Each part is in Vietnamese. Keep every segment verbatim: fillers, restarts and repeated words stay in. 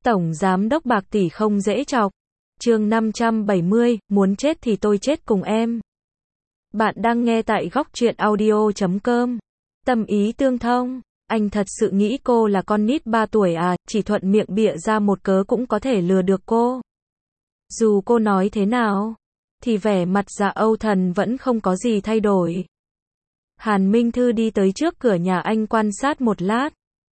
Tổng giám đốc bạc tỷ không dễ chọc. Chương năm trăm bảy mươi, muốn chết thì tôi chết cùng em. Bạn đang nghe tại góc truyện audio chấm com. Tâm ý tương thông. Anh thật sự nghĩ cô là con nít ba tuổi à, chỉ thuận miệng bịa ra một cớ cũng có thể lừa được cô. Dù cô nói thế nào, thì vẻ mặt Dạ Âu Thần vẫn không có gì thay đổi. Hàn Minh Thư đi tới trước cửa nhà anh quan sát một lát.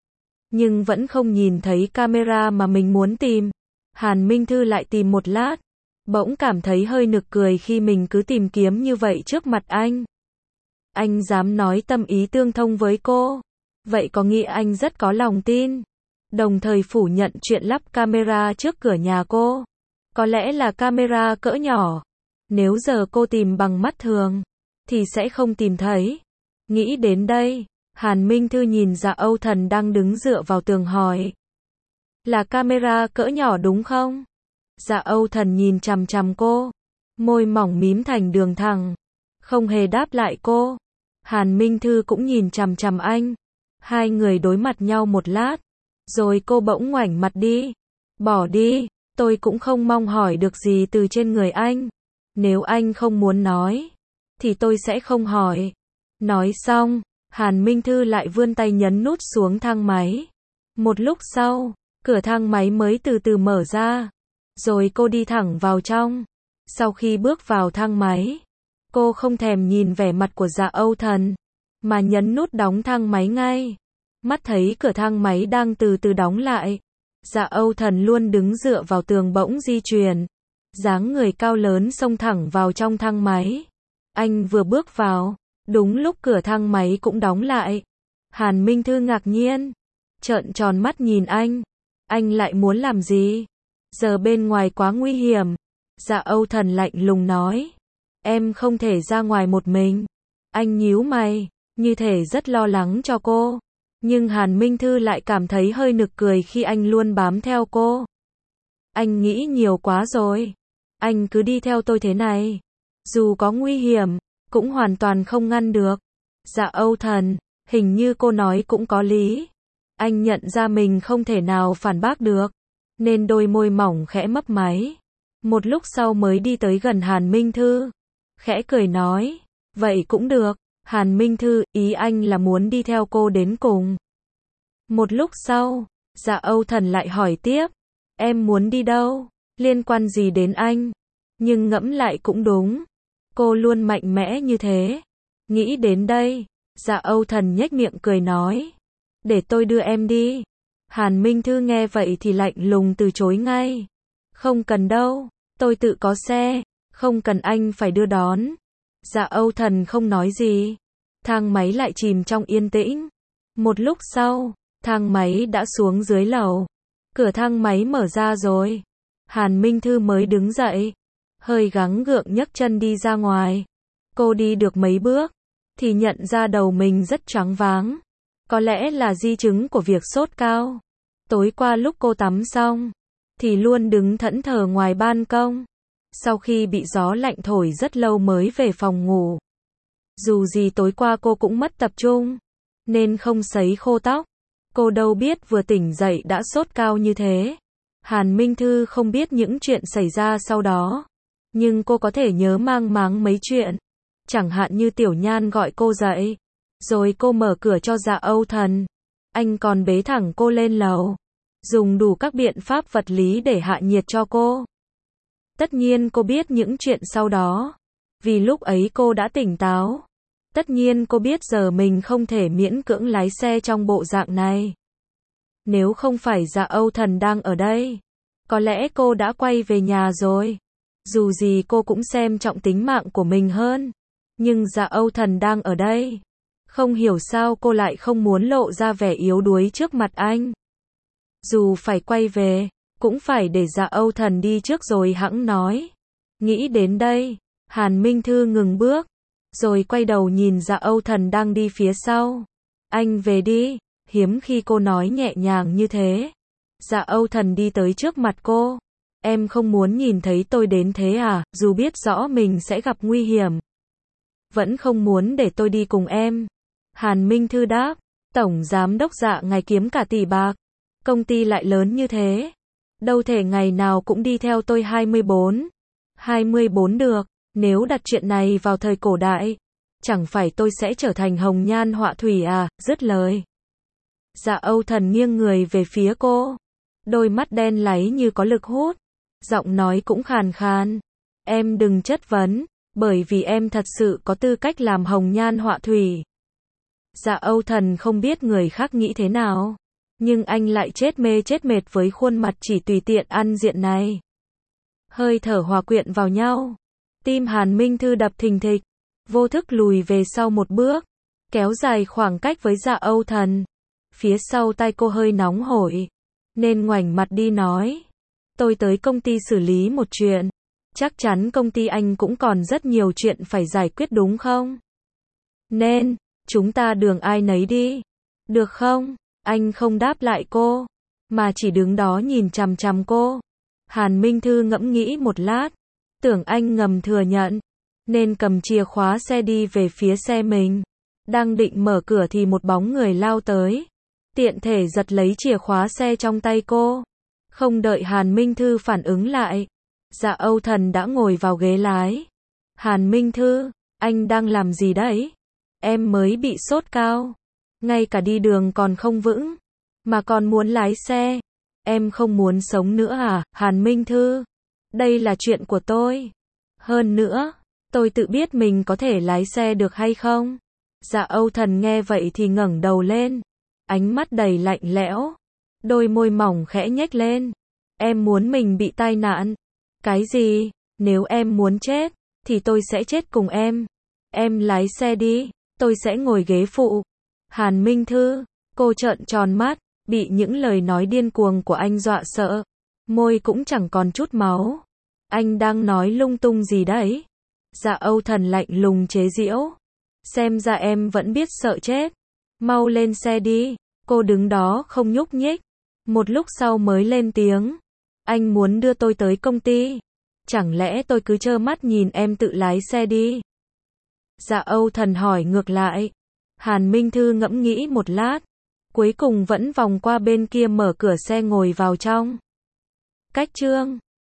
Nhưng vẫn không nhìn thấy camera mà mình muốn tìm. Hàn Minh Thư lại tìm một lát. Bỗng cảm thấy hơi nực cười khi mình cứ tìm kiếm như vậy trước mặt anh. Anh dám nói tâm ý tương thông với cô. Vậy có nghĩa anh rất có lòng tin. Đồng thời phủ nhận chuyện lắp camera trước cửa nhà cô. Có lẽ là camera cỡ nhỏ. Nếu giờ cô tìm bằng mắt thường, thì sẽ không tìm thấy. Nghĩ đến đây, Hàn Minh Thư nhìn Dạ Âu Thần đang đứng dựa vào tường hỏi. Là camera cỡ nhỏ đúng không? Dạ Âu Thần nhìn chằm chằm cô. Môi mỏng mím thành đường thẳng. Không hề đáp lại cô. Hàn Minh Thư cũng nhìn chằm chằm anh. Hai người đối mặt nhau một lát. Rồi cô bỗng ngoảnh mặt đi. Bỏ đi, tôi cũng không mong hỏi được gì từ trên người anh. Nếu anh không muốn nói, thì tôi sẽ không hỏi. Nói xong, Hàn Minh Thư lại vươn tay nhấn nút xuống thang máy. Một lúc sau, cửa thang máy mới từ từ mở ra. Rồi cô đi thẳng vào trong. Sau khi bước vào thang máy, cô không thèm nhìn vẻ mặt của Dạ Âu Thần, mà nhấn nút đóng thang máy ngay. Mắt thấy cửa thang máy đang từ từ đóng lại. Dạ Âu Thần luôn đứng dựa vào tường bỗng di chuyển. Dáng người cao lớn xông thẳng vào trong thang máy. Anh vừa bước vào, đúng lúc cửa thang máy cũng đóng lại. Hàn Minh Thư ngạc nhiên, trợn tròn mắt nhìn anh. Anh lại muốn làm gì? Giờ bên ngoài quá nguy hiểm. Dạ Âu Thần lạnh lùng nói. Em không thể ra ngoài một mình. Anh nhíu mày, như thể rất lo lắng cho cô. Nhưng Hàn Minh Thư lại cảm thấy hơi nực cười khi anh luôn bám theo cô. Anh nghĩ nhiều quá rồi. Anh cứ đi theo tôi thế này. Dù có nguy hiểm, cũng hoàn toàn không ngăn được. Dạ Âu Thần, hình như cô nói cũng có lý. Anh nhận ra mình không thể nào phản bác được, nên đôi môi mỏng khẽ mấp máy. Một lúc sau mới đi tới gần Hàn Minh Thư. Khẽ cười nói, vậy cũng được. Hàn Minh Thư, ý anh là muốn đi theo cô đến cùng. Một lúc sau, Dạ Âu Thần lại hỏi tiếp, em muốn đi đâu? Liên quan gì đến anh? Nhưng ngẫm lại cũng đúng. Cô luôn mạnh mẽ như thế. Nghĩ đến đây, Dạ Âu Thần nhếch miệng cười nói, để tôi đưa em đi. Hàn Minh Thư nghe vậy thì lạnh lùng từ chối ngay. Không cần đâu, tôi tự có xe, không cần anh phải đưa đón. Dạ Âu Thần không nói gì. Thang máy lại chìm trong yên tĩnh. Một lúc sau, thang máy đã xuống dưới lầu. Cửa thang máy mở ra rồi. Hàn Minh Thư mới đứng dậy. Hơi gắng gượng nhấc chân đi ra ngoài. Cô đi được mấy bước, thì nhận ra đầu mình rất choáng váng. Có lẽ là di chứng của việc sốt cao. Tối qua lúc cô tắm xong, thì luôn đứng thẫn thờ ngoài ban công. Sau khi bị gió lạnh thổi rất lâu mới về phòng ngủ. Dù gì tối qua cô cũng mất tập trung, nên không sấy khô tóc. Cô đâu biết vừa tỉnh dậy đã sốt cao như thế. Hàn Minh Thư không biết những chuyện xảy ra sau đó. Nhưng cô có thể nhớ mang máng mấy chuyện. Chẳng hạn như Tiểu Nhan gọi cô dậy. Rồi cô mở cửa cho Dạ Âu Thần. Anh còn bế thẳng cô lên lầu. Dùng đủ các biện pháp vật lý để hạ nhiệt cho cô. Tất nhiên cô biết những chuyện sau đó. Vì lúc ấy cô đã tỉnh táo. Tất nhiên cô biết giờ mình không thể miễn cưỡng lái xe trong bộ dạng này. Nếu không phải Dạ Âu Thần đang ở đây, có lẽ cô đã quay về nhà rồi. Dù gì cô cũng xem trọng tính mạng của mình hơn. Nhưng Dạ Âu Thần đang ở đây. Không hiểu sao cô lại không muốn lộ ra vẻ yếu đuối trước mặt anh. Dù phải quay về, cũng phải để Dạ Âu Thần đi trước rồi hẵng nói. Nghĩ đến đây, Hàn Minh Thư ngừng bước. Rồi quay đầu nhìn Dạ Âu Thần đang đi phía sau. Anh về đi. Hiếm khi cô nói nhẹ nhàng như thế. Dạ Âu Thần đi tới trước mặt cô. Em không muốn nhìn thấy tôi đến thế à, dù biết rõ mình sẽ gặp nguy hiểm. Vẫn không muốn để tôi đi cùng em. Hàn Minh Thư đáp. Tổng giám đốc Dạ ngài kiếm cả tỷ bạc. Công ty lại lớn như thế. Đâu thể ngày nào cũng đi theo tôi hai mươi bốn. hai mươi bốn được, nếu đặt chuyện này vào thời cổ đại, chẳng phải tôi sẽ trở thành hồng nhan họa thủy à, dứt lời. Dạ Âu Thần nghiêng người về phía cô. Đôi mắt đen láy như có lực hút. Giọng nói cũng khàn khàn. Em đừng chất vấn, bởi vì em thật sự có tư cách làm hồng nhan họa thủy. Dạ Âu Thần không biết người khác nghĩ thế nào, nhưng anh lại chết mê chết mệt với khuôn mặt chỉ tùy tiện ăn diện này. Hơi thở hòa quyện vào nhau. Tim Hàn Minh Thư đập thình thịch, vô thức lùi về sau một bước, kéo dài khoảng cách với Dạ Âu Thần. Phía sau tai cô hơi nóng hổi, nên ngoảnh mặt đi nói. Tôi tới công ty xử lý một chuyện. Chắc chắn công ty anh cũng còn rất nhiều chuyện phải giải quyết đúng không? Nên, chúng ta đường ai nấy đi. Được không? Anh không đáp lại cô, mà chỉ đứng đó nhìn chằm chằm cô. Hàn Minh Thư ngẫm nghĩ một lát, tưởng anh ngầm thừa nhận, nên cầm chìa khóa xe đi về phía xe mình. Đang định mở cửa thì một bóng người lao tới, tiện thể giật lấy chìa khóa xe trong tay cô. Không đợi Hàn Minh Thư phản ứng lại, Dạ Âu Thần đã ngồi vào ghế lái. Hàn Minh Thư, anh đang làm gì đấy? Em mới bị sốt cao, ngay cả đi đường còn không vững, mà còn muốn lái xe. Em không muốn sống nữa à, Hàn Minh Thư? Đây là chuyện của tôi. Hơn nữa, tôi tự biết mình có thể lái xe được hay không. Dạ Âu Thần nghe vậy thì ngẩng đầu lên, ánh mắt đầy lạnh lẽo, đôi môi mỏng khẽ nhếch lên. Em muốn mình bị tai nạn. Cái gì? Nếu em muốn chết, thì tôi sẽ chết cùng em. Em lái xe đi, tôi sẽ ngồi ghế phụ. Hàn Minh Thư, cô trợn tròn mắt, bị những lời nói điên cuồng của anh dọa sợ. Môi cũng chẳng còn chút máu. Anh đang nói lung tung gì đấy? Dạ Âu Thần lạnh lùng chế giễu. Xem ra em vẫn biết sợ chết. Mau lên xe đi. Cô đứng đó không nhúc nhích. Một lúc sau mới lên tiếng. Anh muốn đưa tôi tới công ty. Chẳng lẽ tôi cứ trơ mắt nhìn em tự lái xe đi? Dạ Âu Thần hỏi ngược lại. Hàn Minh Thư ngẫm nghĩ một lát, cuối cùng vẫn vòng qua bên kia mở cửa xe ngồi vào trong. Cách chương